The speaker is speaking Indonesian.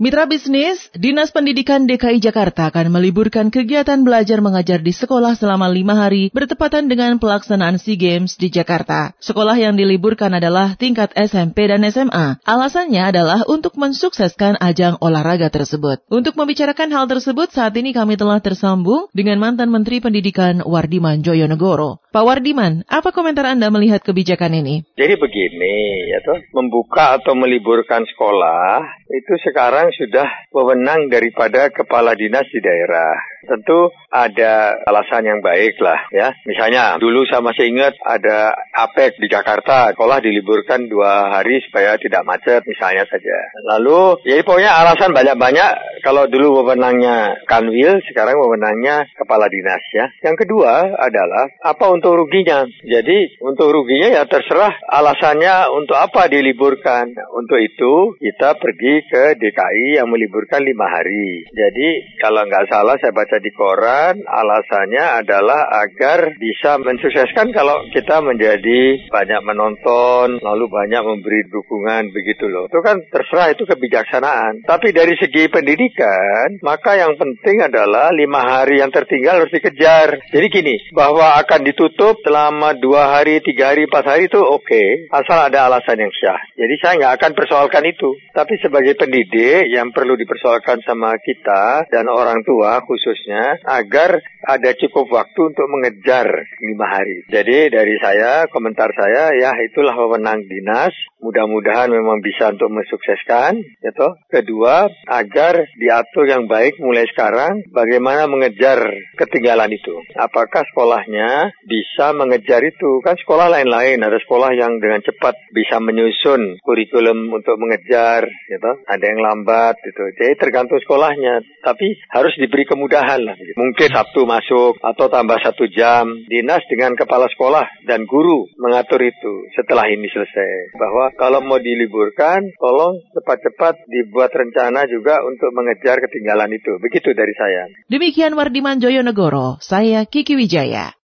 Mitra bisnis, Dinas Pendidikan DKI Jakarta akan meliburkan kegiatan belajar mengajar di sekolah selama 5 hari bertepatan dengan pelaksanaan SEA Games di Jakarta. Sekolah yang diliburkan adalah tingkat SMP dan SMA. Alasannya adalah untuk mensukseskan ajang olahraga tersebut. Untuk membicarakan hal tersebut, saat ini kami telah tersambung dengan mantan Menteri Pendidikan Wardiman Djojonegoro. Pak Wardiman, apa komentar Anda melihat kebijakan ini? Jadi begini, membuka atau meliburkan sekolah itu sekarang sudah wewenang daripada kepala dinas di daerah. Tentu ada alasan yang baik lah ya. Misalnya dulu saya masih ingat ada APEC di Jakarta, sekolah diliburkan 2 hari supaya tidak macet misalnya saja. Lalu ya pokoknya alasan banyak-banyak. Kalau dulu wewenangnya Kanwil, sekarang wewenangnya kepala dinas ya. Yang kedua adalah apa untuk ruginya. Jadi untuk ruginya ya terserah alasannya untuk apa diliburkan. Untuk itu kita pergi ke DKI yang meliburkan 5 hari. Jadi kalau nggak salah saya baca di koran, alasannya adalah agar bisa mensukseskan kalau kita menjadi banyak menonton, lalu banyak memberi dukungan begitu loh. Itu kan terserah, itu kebijaksanaan. Tapi dari segi pendidikan, maka yang penting adalah 5 hari yang tertinggal harus dikejar. Jadi gini, bahwa akan ditutup selama 2 hari, 3 hari, 4 hari itu oke, asal ada alasan yang syah. Jadi saya nggak akan persoalkan itu. Tapi sebagai pendidik yang perlu dipersoalkan sama kita dan orang tua khususnya, agar ada cukup waktu untuk mengejar 5 hari. Jadi dari saya, komentar saya, ya itulah wewenang dinas. Mudah-mudahan memang bisa untuk mensukseskan. Kedua, agar diatur yang baik mulai sekarang bagaimana mengejar ketinggalan itu. Apakah sekolahnya bisa mengejar itu? Kan sekolah lain-lain, ada sekolah yang dengan cepat bisa menyusun kurikulum untuk mengejar, ada yang lambat, Jadi tergantung sekolahnya, tapi harus diberi kemudahan lah. Mungkin Sabtu masuk atau tambah 1 jam. Dinas dengan kepala sekolah dan guru mengatur itu setelah ini selesai. Bahwa kalau mau diliburkan, tolong cepat-cepat dibuat rencana juga untuk mengejar ketinggalan itu. Begitu dari saya. Demikian Wardiman Djojonegoro, saya Kiki Wijaya.